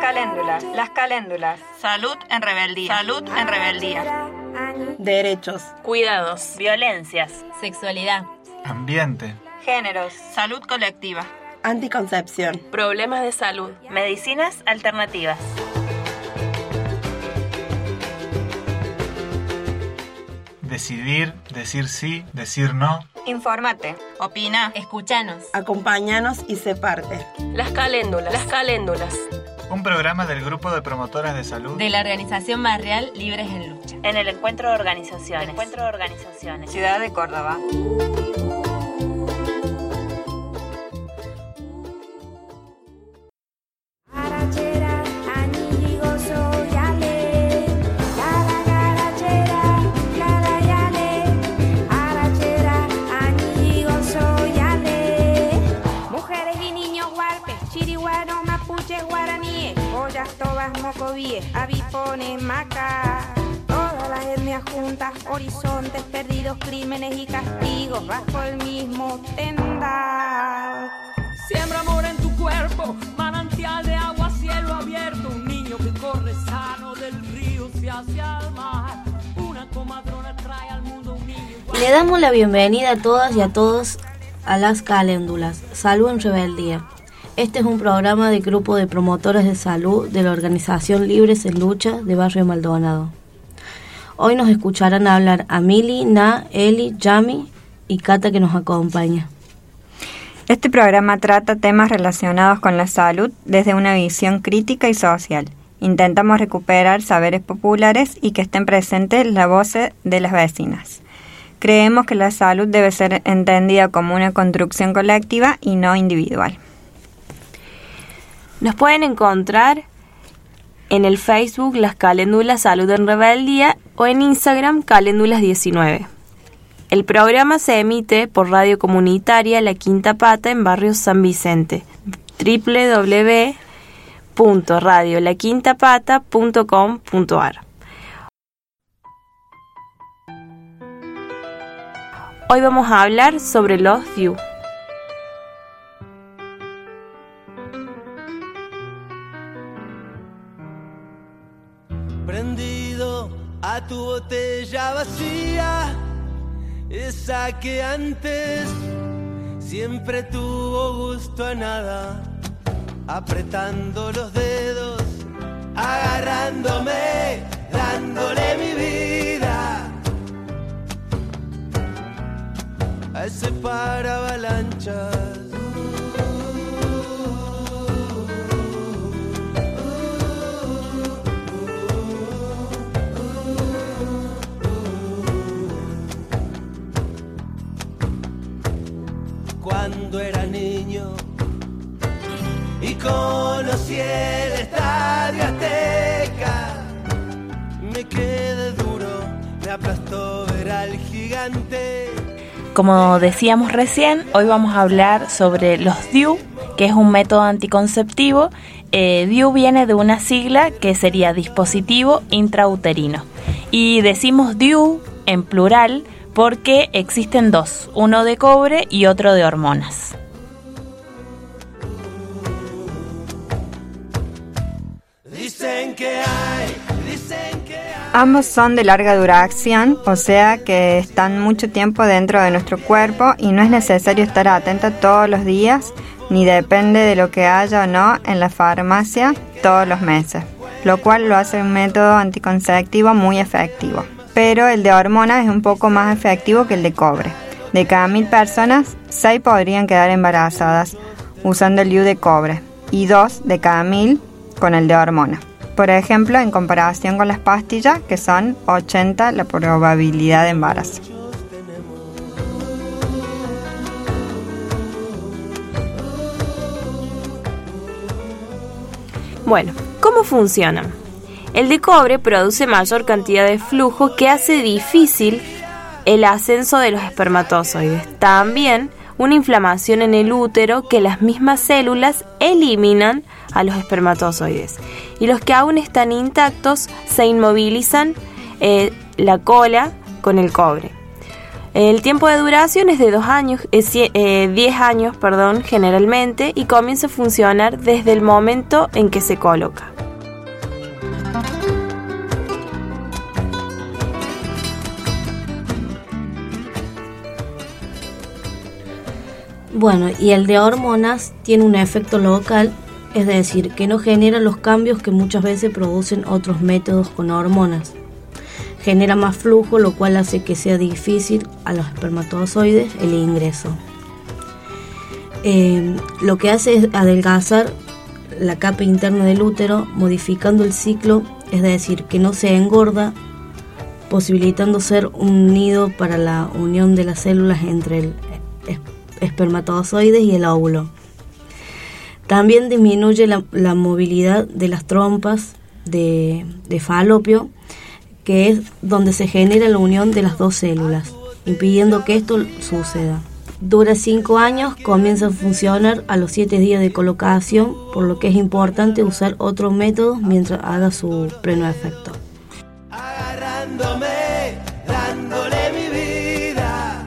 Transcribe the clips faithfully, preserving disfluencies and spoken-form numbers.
caléndulas, las caléndulas. Salud en rebeldía. Salud en rebeldía. Derechos. Cuidados. Violencias. Sexualidad. Ambiente. Géneros. Salud colectiva. Anticoncepción. Problemas de salud. Medicinas alternativas. Decidir, decir sí, decir no. Infórmate. Opina. Escúchanos. Acompáñanos y sé parte. Las caléndulas. Las caléndulas. Un programa del Grupo de Promotoras de Salud de la Organización Barrial Libres en Lucha. En el Encuentro de Organizaciones. Encuentro de Organizaciones. Ciudad de Córdoba. Avipones, macas, todas las etnias juntas, horizontes perdidos, crímenes y castigos bajo el mismo tendal. Siembra amor en tu cuerpo, manantial de agua, cielo abierto, un niño que corre sano del río hacia el mar. Una comadrona trae al mundo un niño igual. Le damos la bienvenida a todas y a todos a las caléndulas, Salud en Rebeldía. Este es un programa del Grupo de Promotoras de Salud de la Organización Libres en Lucha de Barrio Maldonado. Hoy nos escucharán hablar Amili, Na, Eli, Yami y Cata, que nos acompaña. Este programa trata temas relacionados con la salud desde una visión crítica y social. Intentamos recuperar saberes populares y que estén presentes las voces de las vecinas. Creemos que la salud debe ser entendida como una construcción colectiva y no individual. Nos pueden encontrar en el Facebook Las Caléndulas Salud en Rebeldía o en Instagram Caléndulas diecinueve. El programa se emite por Radio Comunitaria La Quinta Pata en Barrio San Vicente, doble u doble u doble u punto radio la quinta pata punto com punto a r. Hoy vamos a hablar sobre los D I U. Prendido a tu botella vacía, esa que antes siempre tuvo gusto a nada, apretando los dedos, agarrándome, dándole mi vida a ese paravalanchas. Cuando era niño y conocí el Estadio Azteca, me quedé duro, me aplastó ver al gigante. Como decíamos recién, hoy vamos a hablar sobre los D I U, que es un método anticonceptivo. Eh, D I U viene de una sigla que sería dispositivo intrauterino. Y decimos D I U en plural porque existen dos, uno de cobre y otro de hormonas. Dicen que hay, dicen que hay. Ambos son de larga duración, o sea que están mucho tiempo dentro de nuestro cuerpo y no es necesario estar atenta todos los días, ni depende de lo que haya o no en la farmacia todos los meses, lo cual lo hace un método anticonceptivo muy efectivo. Pero el de hormonas es un poco más efectivo que el de cobre. De cada mil personas, seis podrían quedar embarazadas usando el D I U de cobre y dos de cada mil con el de hormona. Por ejemplo, en comparación con las pastillas, que son ochenta la probabilidad de embarazo. Bueno, ¿cómo funcionan? El de cobre produce mayor cantidad de flujo que hace difícil el ascenso de los espermatozoides. También una inflamación en el útero que las mismas células eliminan a los espermatozoides. Y los que aún están intactos se inmovilizan eh, la cola con el cobre. El tiempo de duración es de dos años, eh, diez años, perdón, generalmente, y comienza a funcionar desde el momento en que se coloca. Bueno, y el de hormonas tiene un efecto local, es decir, que no genera los cambios que muchas veces producen otros métodos con hormonas. Genera más flujo, lo cual hace que sea difícil a los espermatozoides el ingreso. Eh, lo que hace es adelgazar la capa interna del útero, modificando el ciclo, es decir, que no se engorda, posibilitando ser un nido para la unión de las células entre el espermatozoides y el óvulo. También disminuye la, la movilidad de las trompas de, de falopio, que es donde se genera la unión de las dos células, impidiendo que esto suceda. Dura cinco años, comienza a funcionar a los siete días de colocación, por lo que es importante usar otros métodos mientras haga su pleno efecto. Agarrándome, dándole mi vida.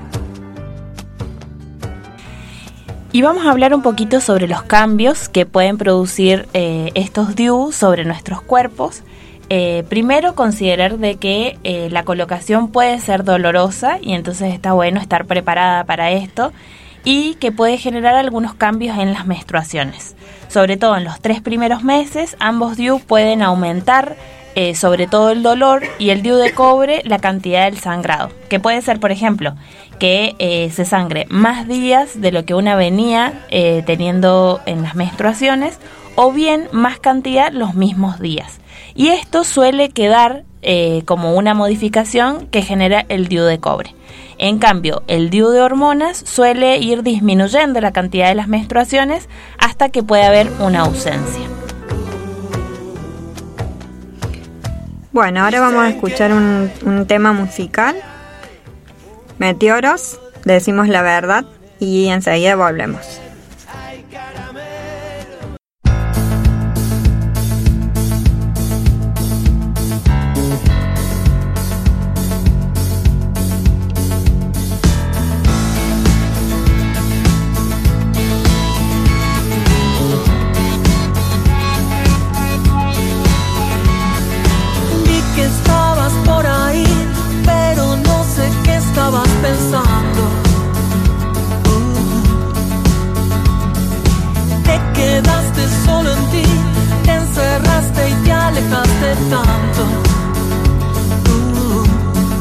Y vamos a hablar un poquito sobre los cambios que pueden producir eh, estos D I U sobre nuestros cuerpos. Eh, primero, considerar de que eh, la colocación puede ser dolorosa y entonces está bueno estar preparada para esto, y que puede generar algunos cambios en las menstruaciones. Sobre todo en los tres primeros meses, ambos D I U pueden aumentar eh, sobre todo el dolor, y el D I U de cobre la cantidad del sangrado, que puede ser, por ejemplo, que eh, se sangre más días de lo que una venía eh, teniendo en las menstruaciones, o bien más cantidad los mismos días. Y esto suele quedar eh, como una modificación que genera el D I U de cobre. En cambio, el D I U de hormonas suele ir disminuyendo la cantidad de las menstruaciones hasta que puede haber una ausencia. Bueno, ahora vamos a escuchar un, un tema musical. Meteoros, decimos la verdad, y enseguida volvemos. Pensando, uh, te quedaste solo en ti, te encerraste y te alejaste tanto. Uh,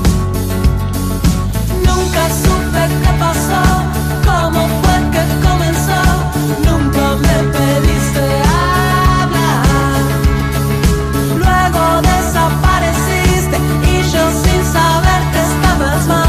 nunca supe qué pasó, cómo fue que comenzó, nunca me pediste hablar. Luego desapareciste y yo sin saber que estabas mal.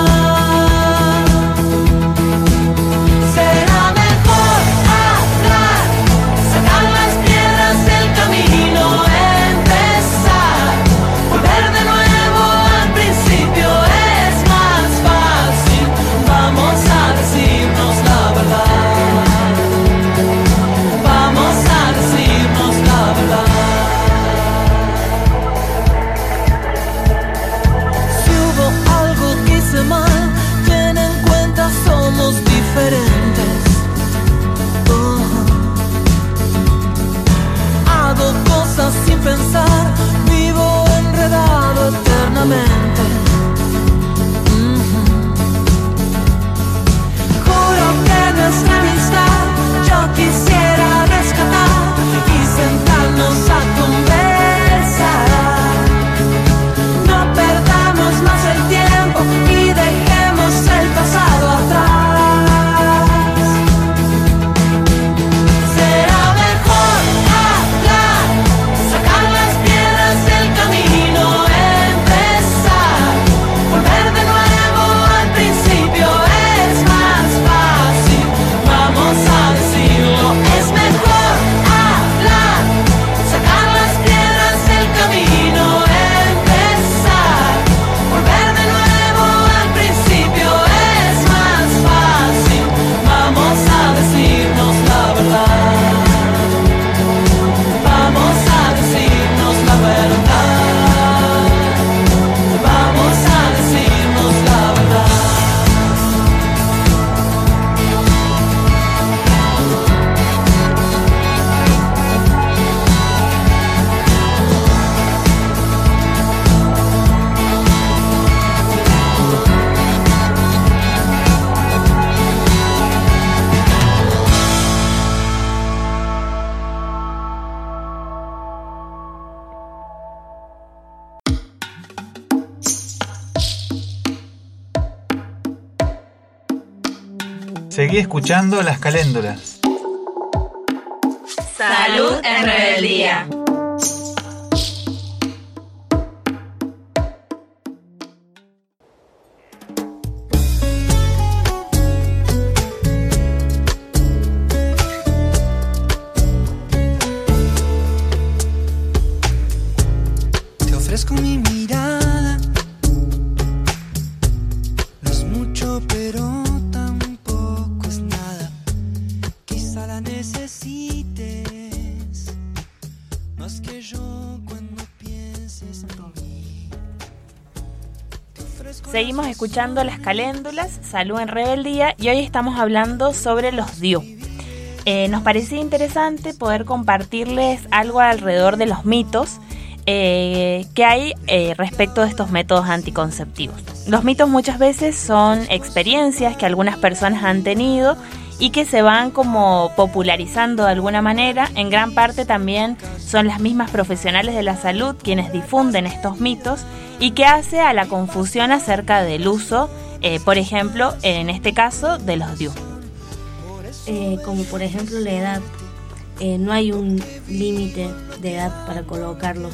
Sin pensar, vivo enredado eternamente. Mm-hmm. Juro que nuestra amistad yo quisiera rescatar y sentarnos a conversar. No perdamos más el tiempo y dejemos el pasado atrás. Será mejor hablar, sacar las Seguí escuchando Las Caléndulas. Salud en rebeldía. Te ofrezco mi mirada. No es mucho, pero tampoco es nada. Quizá la necesites más que yo cuando pienses en mí. Seguimos escuchando Las Caléndulas, Salud en Rebeldía, y hoy estamos hablando sobre los D I U. Eh, nos parecía interesante poder compartirles algo alrededor de los mitos eh, que hay eh, respecto de estos métodos anticonceptivos. Los mitos muchas veces son experiencias que algunas personas han tenido y que se van como popularizando de alguna manera. En gran parte también son las mismas profesionales de la salud quienes difunden estos mitos y que hace a la confusión acerca del uso, eh, por ejemplo, en este caso, de los D I U. Eh, como por ejemplo la edad. Eh, no hay un límite de edad para colocarlo.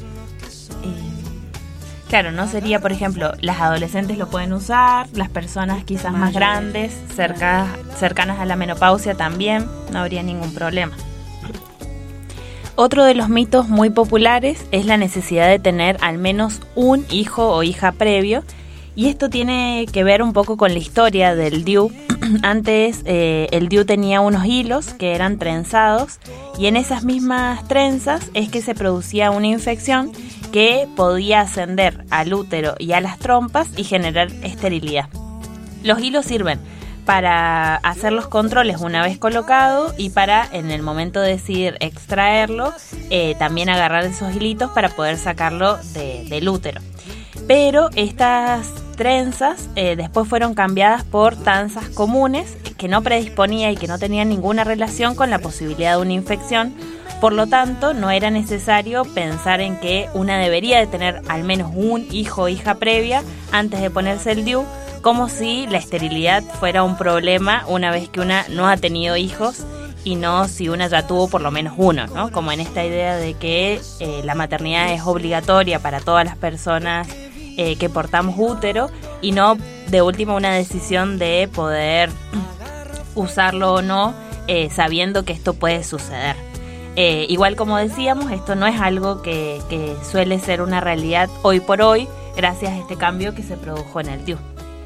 Claro, no sería, por ejemplo, las adolescentes lo pueden usar, las personas quizás más grandes, cerca, cercanas a la menopausia también, no habría ningún problema. Otro de los mitos muy populares es la necesidad de tener al menos un hijo o hija previo, y esto tiene que ver un poco con la historia del D I U. Antes eh, el D I U tenía unos hilos que eran trenzados, y en esas mismas trenzas es que se producía una infección que podía ascender al útero y a las trompas y generar esterilidad. Los hilos sirven para hacer los controles una vez colocado y para, en el momento de decidir extraerlo, eh, también agarrar esos hilitos para poder sacarlo de, del útero. Pero estas trenzas eh, después fueron cambiadas por tanzas comunes que no predisponía y que no tenían ninguna relación con la posibilidad de una infección. Por lo tanto, no era necesario pensar en que una debería de tener al menos un hijo o hija previa antes de ponerse el D I U, como si la esterilidad fuera un problema una vez que una no ha tenido hijos y no si una ya tuvo por lo menos uno, ¿no? Como en esta idea de que eh, la maternidad es obligatoria para todas las personas eh, que portamos útero y no de última una decisión de poder usarlo o no, eh, sabiendo que esto puede suceder. Eh, igual como decíamos, esto no es algo que, que suele ser una realidad hoy por hoy, gracias a este cambio que se produjo en el D I U.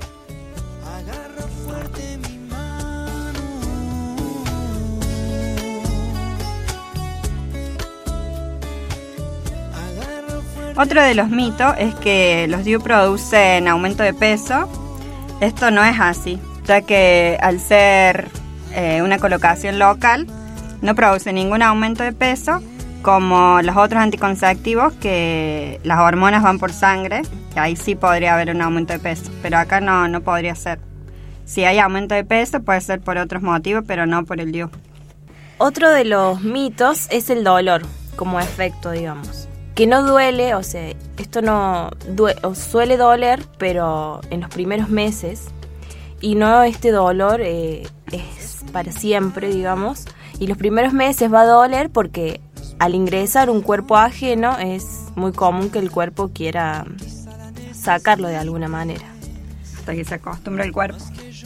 Otro de los mitos es que los D I U producen aumento de peso. Esto no es así, ya que al ser eh, una colocación local, no produce ningún aumento de peso, como los otros anticonceptivos, que las hormonas van por sangre, que ahí sí podría haber un aumento de peso, pero acá no, no podría ser. Si hay aumento de peso puede ser por otros motivos, pero no por el D I U. Otro de los mitos es el dolor como efecto, digamos. Que no duele, o sea, esto no due- o suele doler, pero en los primeros meses, y no este dolor eh, es para siempre, digamos. Y los primeros meses va a doler porque al ingresar un cuerpo ajeno es muy común que el cuerpo quiera sacarlo de alguna manera. Hasta que se acostumbra el cuerpo.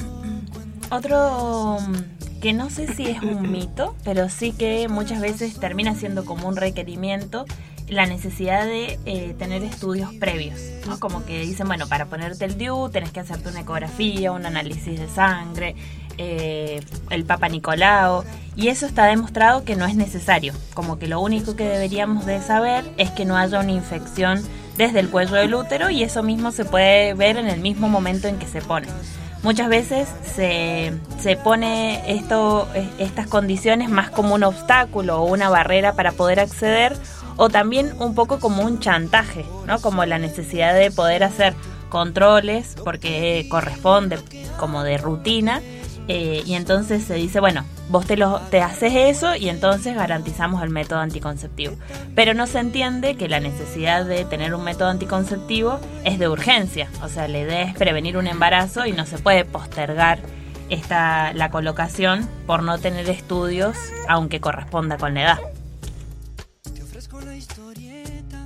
Otro que no sé si es un mito, pero sí que muchas veces termina siendo como un requerimiento, la necesidad de eh, tener estudios previos, ¿no? Como que dicen, bueno, para ponerte el D I U tenés que hacerte una ecografía, un análisis de sangre, eh, el Papa Nicolau, y eso está demostrado que no es necesario. Como que lo único que deberíamos de saber es que no haya una infección desde el cuello del útero, y eso mismo se puede ver en el mismo momento en que se pone. Muchas veces se, se pone esto, estas condiciones más como un obstáculo o una barrera para poder acceder, o también un poco como un chantaje, ¿no? Como la necesidad de poder hacer controles porque corresponde como de rutina, eh, y entonces se dice, bueno, vos te, lo, te haces eso y entonces garantizamos el método anticonceptivo. Pero no se entiende que la necesidad de tener un método anticonceptivo es de urgencia, o sea, la idea es prevenir un embarazo y no se puede postergar esta, la colocación por no tener estudios, aunque corresponda con la edad. Te ofrezco la historieta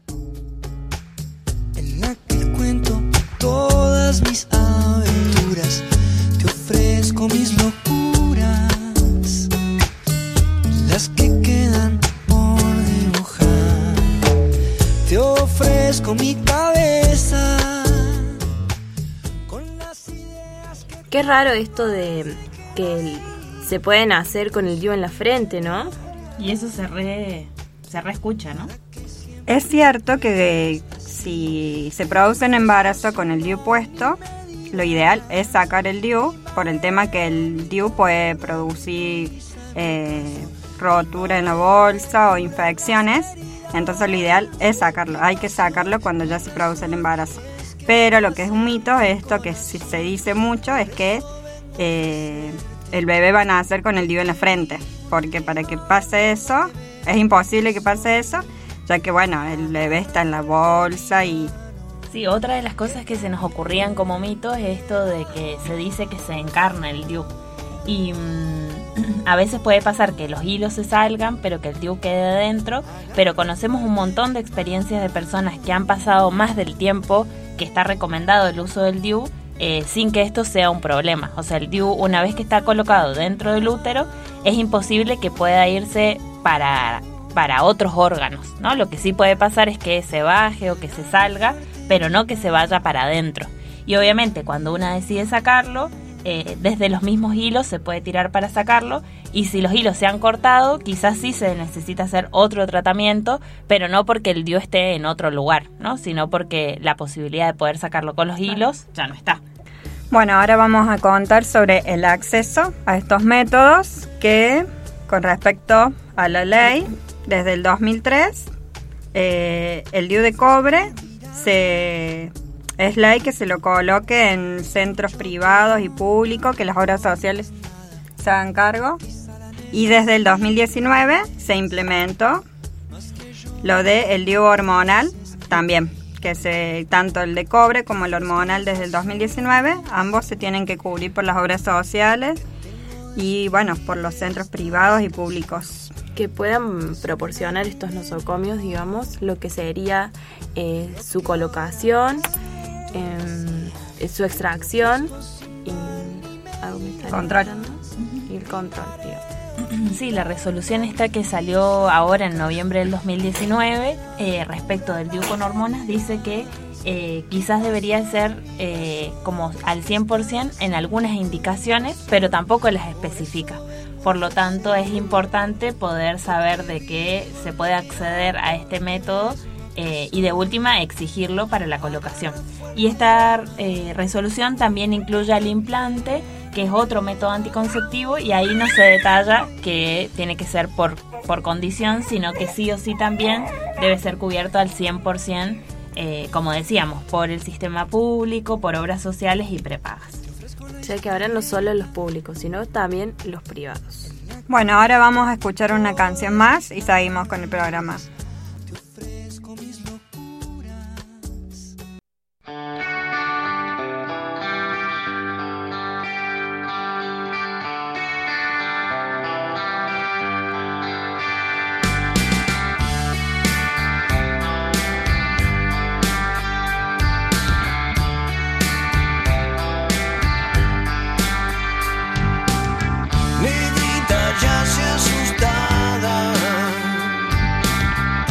en la que cuento todas mis aventuras. Te ofrezco mis locuras, las que quedan por dibujar. Te ofrezco mi cabeza. Qué raro esto de que el, se pueden hacer con el D I U en la frente, ¿no? Y eso se re, se re escucha, ¿no? Es cierto que si se produce un embarazo con el D I U puesto, lo ideal es sacar el D I U por el tema que el D I U puede producir eh, rotura en la bolsa o infecciones. Entonces lo ideal es sacarlo. Hay que sacarlo cuando ya se produce el embarazo. Pero lo que es un mito, esto que si se dice mucho, es que eh, el bebé va a nacer con el D I U en la frente. Porque para que pase eso, es imposible que pase eso, ya que bueno, el bebé está en la bolsa y... Sí, otra de las cosas que se nos ocurrían como mito es esto de que se dice que se encarna el D I U. Y mmm, a veces puede pasar que los hilos se salgan, pero que el D I U quede adentro. Pero conocemos un montón de experiencias de personas que han pasado más del tiempo que está recomendado el uso del D I U eh, sin que esto sea un problema. O sea, el D I U, una vez que está colocado dentro del útero, es imposible que pueda irse para, para otros órganos, ¿no? Lo que sí puede pasar es que se baje o que se salga, pero no que se vaya para adentro. Y obviamente cuando una decide sacarlo, eh, desde los mismos hilos se puede tirar para sacarlo, y si los hilos se han cortado, quizás sí se necesita hacer otro tratamiento, pero no porque el D I U esté en otro lugar, ¿no? Sino porque la posibilidad de poder sacarlo con los hilos ya no está. Bueno, ahora vamos a contar sobre el acceso a estos métodos que, con respecto a la ley, desde el dos mil tres, eh, el D I U de cobre se... es ley que se lo coloque en centros privados y públicos, que las obras sociales se hagan cargo. Y desde el dos mil diecinueve se implementó lo de el D I U hormonal también, que se, tanto el de cobre como el hormonal desde el dos mil diecinueve, ambos se tienen que cubrir por las obras sociales y bueno, por los centros privados y públicos. Que puedan proporcionar estos nosocomios, digamos, lo que sería eh, su colocación, eh, su extracción y, algo me está control. Y el control, digamos. Sí, la resolución esta que salió ahora en noviembre del dos mil diecinueve eh, respecto del D I U con hormonas dice que eh, quizás debería ser eh, como al cien por ciento en algunas indicaciones, pero tampoco las especifica. Por lo tanto, es importante poder saber de que se puede acceder a este método eh, y de última exigirlo para la colocación. Y esta eh, resolución también incluye al implante, que es otro método anticonceptivo, y ahí no se detalla que tiene que ser por, por condición, sino que sí o sí también debe ser cubierto al cien por ciento, eh, como decíamos, por el sistema público, por obras sociales y prepagas. O sea que ahora no solo los públicos, sino también los privados. Bueno, ahora vamos a escuchar una canción más y seguimos con el programa. Ya se asustada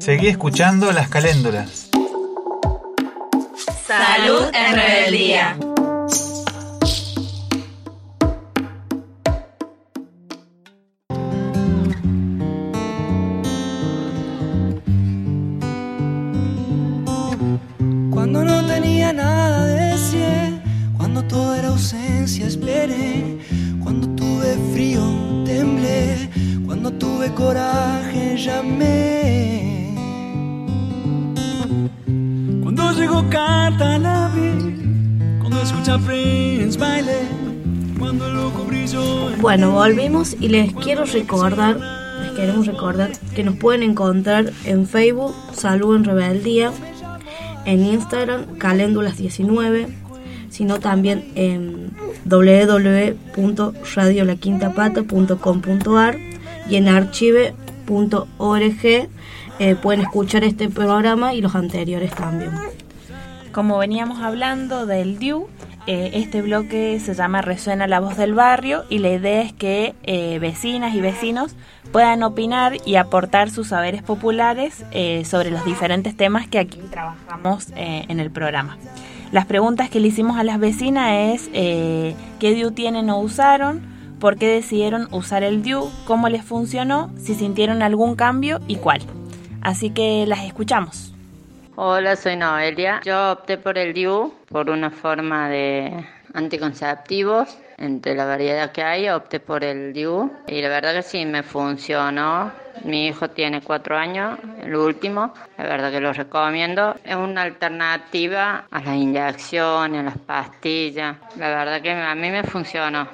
Seguí escuchando Las Caléndulas. Salud en rebeldía. Cuando no tenía nada decir, cuando todo era ausencia esperé, cuando tuve frío temblé, cuando tuve coraje llamé. Cuando llegó carta la vi, cuando escuché a Prince bailé, cuando el loco brilló. Bueno, volvimos y les quiero recordar, les queremos recordar que nos pueden encontrar en Facebook, Salud en Rebeldía, en Instagram, Caléndulas diecinueve, sino también en doble u doble u doble u punto radio la quinta pata punto com punto a r y en archive punto org eh, pueden escuchar este programa y los anteriores también. Como veníamos hablando del D I U, eh, este bloque se llama Resuena la voz del barrio y la idea es que eh, vecinas y vecinos puedan opinar y aportar sus saberes populares eh, sobre los diferentes temas que aquí trabajamos eh, en el programa. Las preguntas que le hicimos a las vecinas es eh, ¿qué D I U tienen o usaron? ¿Por qué decidieron usar el D I U? ¿Cómo les funcionó? ¿Si sintieron algún cambio y cuál? Así que las escuchamos. Hola, soy Noelia. Yo opté por el D I U por una forma de anticonceptivos. Entre la variedad que hay, opté por el D I U y la verdad que sí me funcionó. Mi hijo tiene cuatro años, el último, la verdad que lo recomiendo. Es una alternativa a las inyecciones, a las pastillas. La verdad que a mí me funcionó.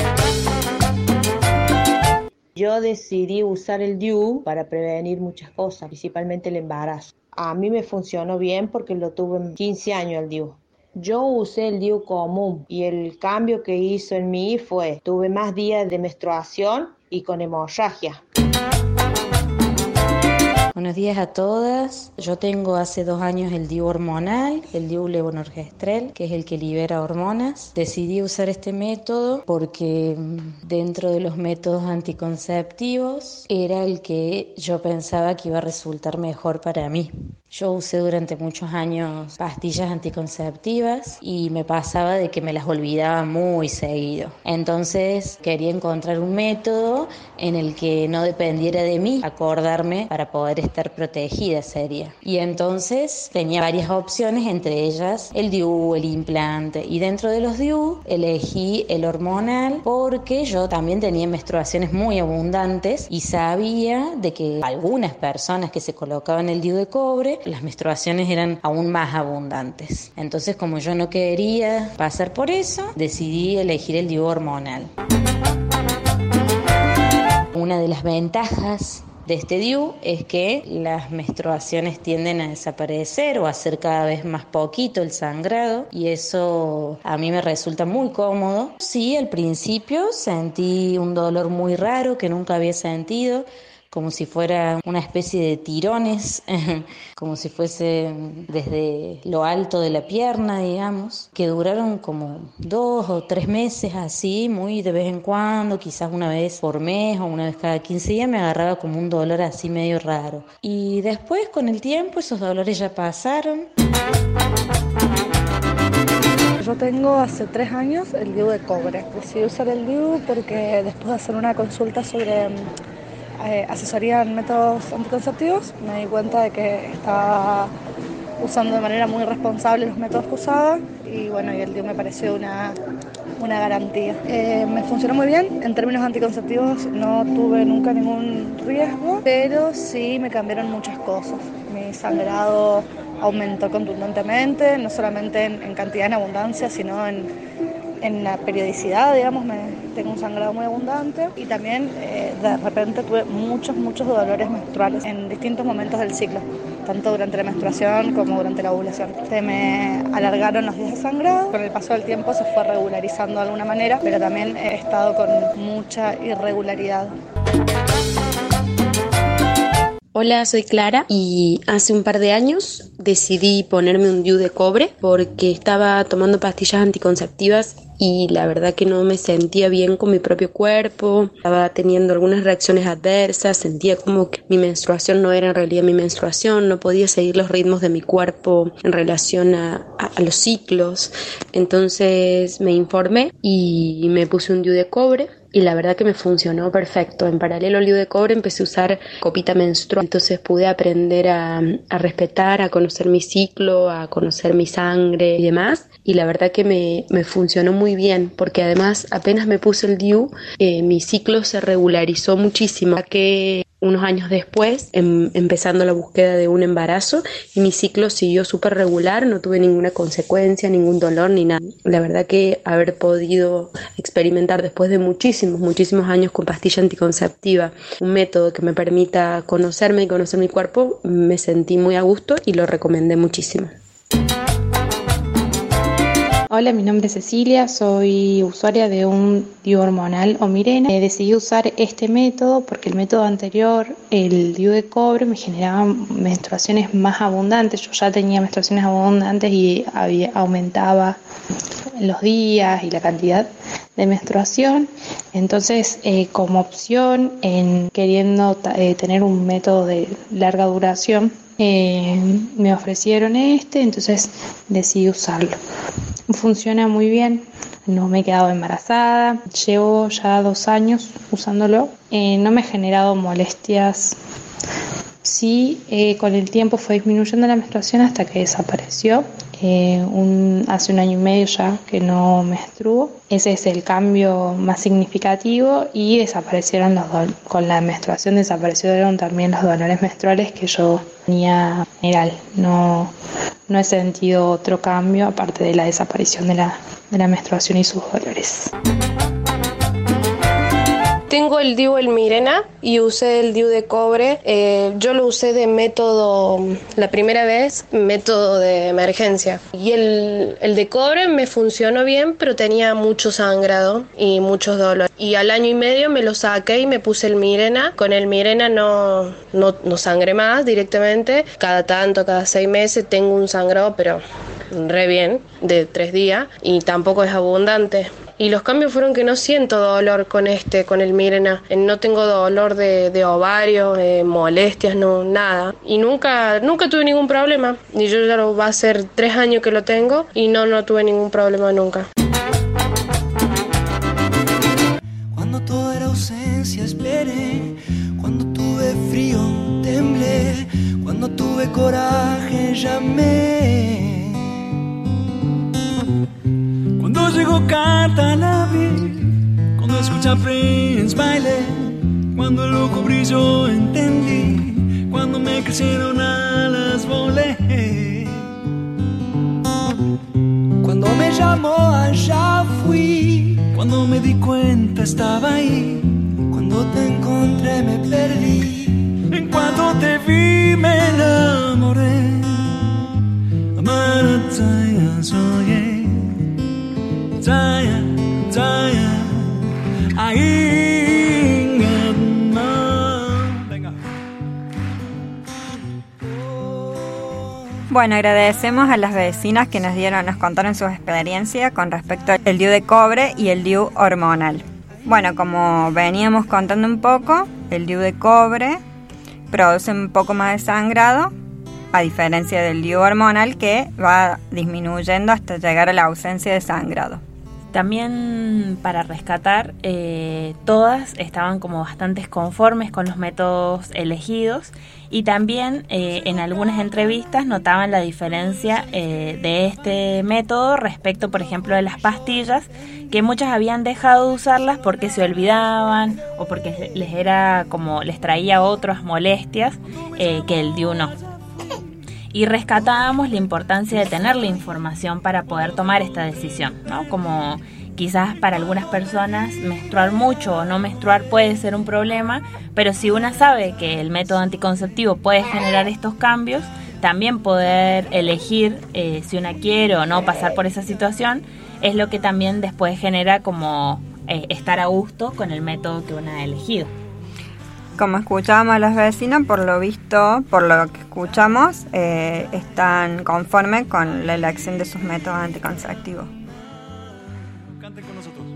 Yo decidí usar el D I U para prevenir muchas cosas, principalmente el embarazo. A mí me funcionó bien porque lo tuve en quince años el D I U. Yo usé el D I U común y el cambio que hizo en mí fue, tuve más días de menstruación y con hemorragia. Buenos días a todas. Yo tengo hace dos años el D I U hormonal, el D I U levonorgestrel, que es el que libera hormonas. Decidí usar este método porque dentro de los métodos anticonceptivos era el que yo pensaba que iba a resultar mejor para mí. Yo usé durante muchos años pastillas anticonceptivas y me pasaba de que me las olvidaba muy seguido. Entonces quería encontrar un método en el que no dependiera de mí acordarme para poder estar protegida sería. Y entonces tenía varias opciones, entre ellas el D I U, el implante. Y dentro de los D I U elegí el hormonal porque yo también tenía menstruaciones muy abundantes y sabía de que algunas personas que se colocaban el D I U de cobre, las menstruaciones eran aún más abundantes. Entonces, como yo no quería pasar por eso, decidí elegir el D I U hormonal. Una de las ventajas de este D I U es que las menstruaciones tienden a desaparecer o a ser cada vez más poquito el sangrado y eso a mí me resulta muy cómodo. Sí, al principio sentí un dolor muy raro que nunca había sentido, como si fuera una especie de tirones, como si fuese desde lo alto de la pierna, digamos, que duraron como dos o tres meses así, muy de vez en cuando, quizás una vez por mes o una vez cada quince días me agarraba como un dolor así medio raro. Y después, con el tiempo, esos dolores ya pasaron. Yo tengo hace tres años el D I U de cobre. Decidí usar el D I U porque después de hacer una consulta sobre Eh, asesoría en métodos anticonceptivos, me di cuenta de que estaba usando de manera muy responsable los métodos que usaba y bueno, y el D I U me pareció una, una garantía. Eh, me funcionó muy bien, en términos anticonceptivos no tuve nunca ningún riesgo, pero sí me cambiaron muchas cosas. Mi sangrado aumentó contundentemente, no solamente en, en cantidad, en abundancia, sino en en la periodicidad, digamos, me, tengo un sangrado muy abundante y también eh, de repente tuve muchos, muchos dolores menstruales en distintos momentos del ciclo, tanto durante la menstruación como durante la ovulación. Se me alargaron los días de sangrado, con el paso del tiempo se fue regularizando de alguna manera, pero también he estado con mucha irregularidad. Hola, soy Clara y hace un par de años decidí ponerme un D I U de cobre porque estaba tomando pastillas anticonceptivas y la verdad que no me sentía bien con mi propio cuerpo, estaba teniendo algunas reacciones adversas, sentía como que mi menstruación no era en realidad mi menstruación, no podía seguir los ritmos de mi cuerpo en relación a, a, a los ciclos. Entonces me informé y me puse un D I U de cobre. Y la verdad que me funcionó perfecto. En paralelo al D I U de cobre empecé a usar copita menstrual. Entonces pude aprender a, a respetar, a conocer mi ciclo, a conocer mi sangre y demás. Y la verdad que me, me funcionó muy bien, porque además apenas me puse el D I U, eh, mi ciclo se regularizó muchísimo. Que unos años después, em, empezando la búsqueda de un embarazo, y mi ciclo siguió súper regular, no tuve ninguna consecuencia, ningún dolor ni nada. La verdad que haber podido experimentar después de muchísimos, muchísimos años con pastilla anticonceptiva, un método que me permita conocerme y conocer mi cuerpo, me sentí muy a gusto y lo recomendé muchísimo. Hola, mi nombre es Cecilia, soy usuaria de un D I U hormonal o Mirena. Eh, decidí usar este método porque el método anterior, el D I U de cobre, me generaba menstruaciones más abundantes. Yo ya tenía menstruaciones abundantes y había, aumentaba los días y la cantidad de menstruación. Entonces, eh, como opción, en queriendo eh, tener un método de larga duración, eh, me ofrecieron este, entonces decidí usarlo. Funciona muy bien, no me he quedado embarazada, llevo ya dos años usándolo, eh, no me ha generado molestias. Sí, eh, con el tiempo fue disminuyendo la menstruación hasta que desapareció. Eh, un, hace un año y medio ya que no menstruo. Ese es el cambio más significativo y desaparecieron los dolores. Con la menstruación desaparecieron también los dolores menstruales que yo tenía en general. No, no he sentido otro cambio aparte de la desaparición de la, de la menstruación y sus dolores. Tengo el D I U el Mirena y usé el D I U de cobre. Eh, yo lo usé de método, la primera vez, método de emergencia. Y el, el de cobre me funcionó bien, pero tenía mucho sangrado y muchos dolores. Y al año y medio me lo saqué y me puse el Mirena. Con el Mirena no, no, no sangré más directamente. Cada tanto, cada seis meses tengo un sangrado, pero re bien, de tres días. Y tampoco es abundante. Y los cambios fueron que no siento dolor con este, con el Mirena. No tengo dolor de, de ovarios, eh, molestias, no, nada. Y nunca, nunca tuve ningún problema. Y yo ya lo va a ser tres años que lo tengo y no, no tuve ningún problema nunca. Cuando toda era ausencia esperé, cuando tuve frío temblé, cuando tuve coraje llamé. Cuando llegó Carta la vi, cuando escuché a Prince bailé, cuando el loco brilló entendí, cuando me crecieron alas volé. Cuando me llamó allá fui, cuando me di cuenta estaba ahí, cuando te encontré me perdí, en cuanto te vi me enamoré. Amarataya soy. Zaya, Zaya, ahí. Venga. Bueno, agradecemos a las vecinas que nos dieron, nos contaron sus experiencias con respecto al D I U de cobre y el D I U hormonal. Bueno, como veníamos contando un poco, el D I U de cobre produce un poco más de sangrado, a diferencia del D I U hormonal que va disminuyendo hasta llegar a la ausencia de sangrado. También para rescatar, eh, todas estaban como bastante conformes con los métodos elegidos y también eh, en algunas entrevistas notaban la diferencia eh, de este método respecto, por ejemplo, de las pastillas, que muchas habían dejado de usarlas porque se olvidaban o porque les era como les traía otras molestias eh, que el D I U no. Y rescatábamos la importancia de tener la información para poder tomar esta decisión, ¿no? Como quizás para algunas personas menstruar mucho o no menstruar puede ser un problema, pero si una sabe que el método anticonceptivo puede generar estos cambios, también poder elegir eh, si una quiere o no pasar por esa situación es lo que también después genera como eh, estar a gusto con el método que una ha elegido. Como escuchábamos a los vecinos, por lo visto, por lo que escuchamos, eh, están conformes con la elección de sus métodos anticonceptivos. Canten con nosotros.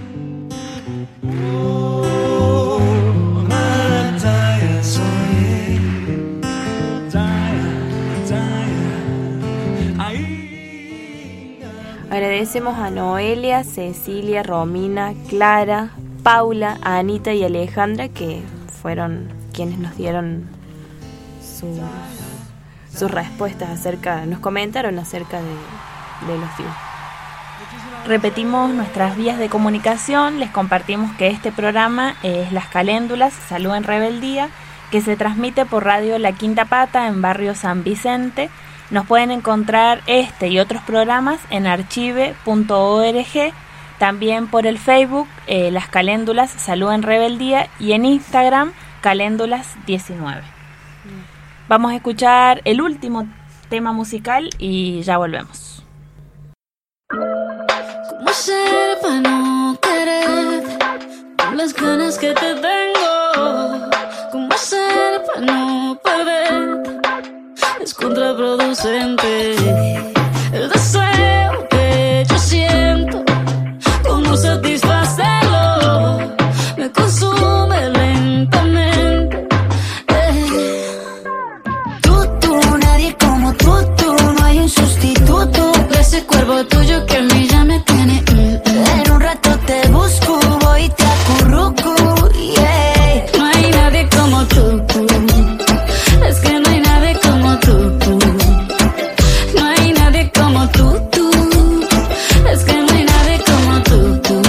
Agradecemos a Noelia, Cecilia, Romina, Clara, Paula, a Anita y Alejandra, que fueron quienes nos dieron sus, sus respuestas acerca, nos comentaron acerca de, de los D I U. Repetimos nuestras vías de comunicación, les compartimos que este programa es Las Caléndulas, Salud en Rebeldía, que se transmite por Radio La Quinta Pata en Barrio San Vicente. Nos pueden encontrar este y otros programas en archive punto org, también por el Facebook, eh, Las Caléndulas, Salud en Rebeldía, y en Instagram, Caléndulas diecinueve. Vamos a escuchar el último tema musical y ya volvemos. ¿Cómo ser para no querer con las ganas que te tengo? ¿Cómo ser para no perder? Es contraproducente el deseo que yo siento. ¿Cómo satisfacerlo? Me consume lentamente. eh. Tú, tú, nadie como tú, tú. No hay un sustituto de ese cuerpo tuyo que a mí ya me tiene. mm, En un rato te busco, voy y te acurruco. Yeah. No hay nadie como tú, tú. Es que no hay nadie como tú, tú. No hay nadie como tú, tú. Es que no hay nadie como tú, tú.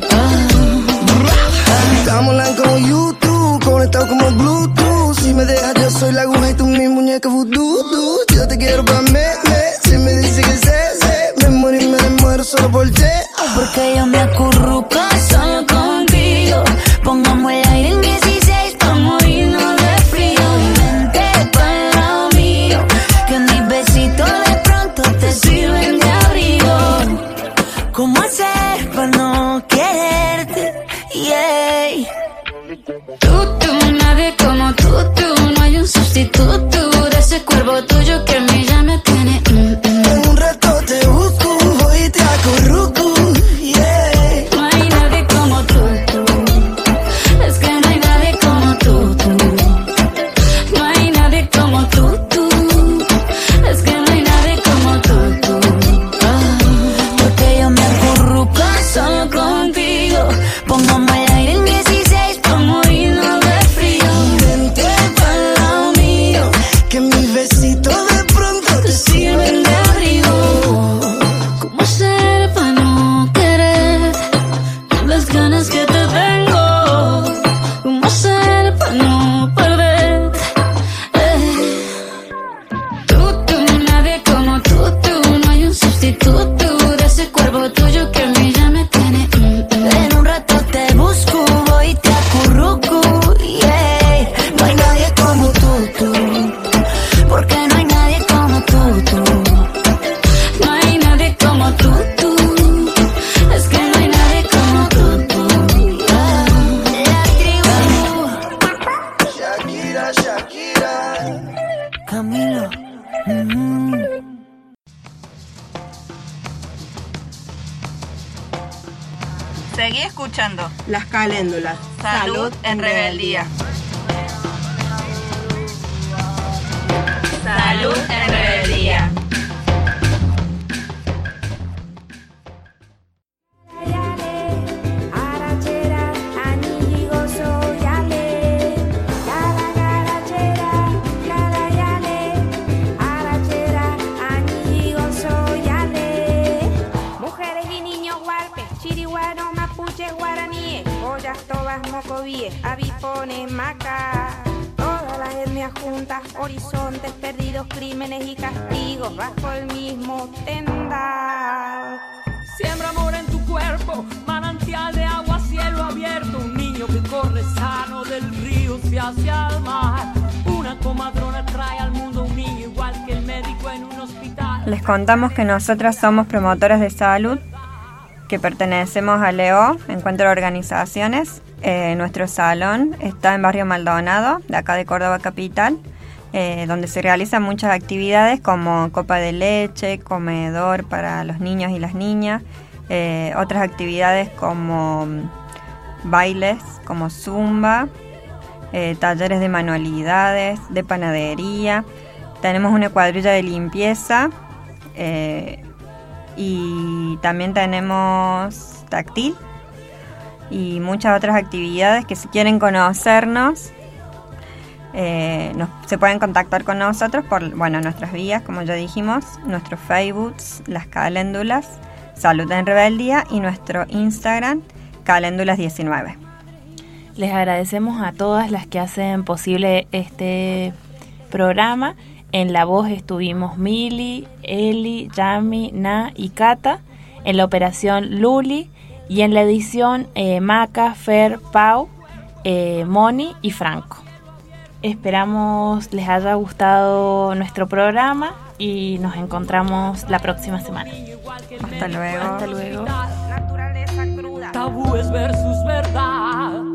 Estamos online como YouTube, conectados como Bluetooth. Si me dejas yo soy la aguja y tú mi muñeca vudú. Yo te quiero pa' me, me. Si me dice que sé, sé. Me muero y me muero solo por ti. Porque yo me acurruco solo contigo. Pongamos el aire en dieciséis pa' morirnos de frío. Vente pa'l lado mío, que mis besitos de pronto te sirven de abrigo. ¿Cómo hacer para no quererte? Yeah. Tú, tú, nadie como tú, tú. No hay un sustituto de ese cuerpo tuyo que a mí ya me tiene. mm, mm. En un rato te busco, voy y te acurruco. Yeah. No hay nadie como tú, tú. Es que no hay nadie como tú, tú. No hay nadie como tú, tú. Es que no hay nadie como tú, tú. Ah, porque yo me acurruco solo contigo. Pongamos el aire en dieciséis pa' morirnos de frío. Vente pa'l lado mío, que mis besitos de pronto te sirven de abrigo. ¿Cómo ser para no querer con las ganas que te tengo? ¿Cómo ser para no perder? Eh. Tú, tú, nadie como tú, tú. No hay un sustituto de ese cuerpo tuyo que a mí ya me tiene. mm, mm. En un rato te busco, voy y te acurruco. Yeah. No hay nadie como tú, tú. Porque no hay nadie como tú, tú. No hay nadie como tú, tú. Es que no hay nadie como tú, tú. Ah, la tribu. Shakira, Shakira. Camilo. Mm. Seguí escuchando Las Caléndulas. Salud en Rebeldía. Salud en Rebeldía. Arachera, anigoso, yale. Cara, garachera, cara, yale. Arachera, anigoso, yale. Mujeres y niños huarpes, chiriguano, mapuche, guaraníes, ollas, tobas, mocovíes, avipones, macas. Todas las etnias juntas, horizontes perdidos, crímenes y castigos bajo el mismo tendal. Siembra amor en tu cuerpo, manantial de agua, cielo abierto. Un niño que corre sano del río hacia el mar. Una comadrona trae al mundo un niño igual que el médico en un hospital. Les contamos que nosotras somos promotoras de salud que pertenecemos a L E O, Encuentro de Organizaciones. Eh, nuestro salón está en Barrio Maldonado, de acá de Córdoba Capital, eh, donde se realizan muchas actividades como copa de leche, comedor para los niños y las niñas, eh, otras actividades como bailes, como zumba, eh, talleres de manualidades, de panadería. Tenemos una cuadrilla de limpieza, eh, y también tenemos táctil y muchas otras actividades que si quieren conocernos, eh, nos, se pueden contactar con nosotros por bueno nuestras vías, como ya dijimos, nuestros Facebooks, Las Caléndulas, Salud en Rebeldía, y nuestro Instagram, Caléndulas diecinueve. Les agradecemos a todas las que hacen posible este programa. En la voz estuvimos Mili, Eli, Yami, Na y Cata. En la operación Luli. Y en la edición eh, Maca, Fer, Pau, eh, Moni y Franco. Esperamos les haya gustado nuestro programa y nos encontramos la próxima semana. Hasta luego. Hasta luego. Tabúes versus verdad.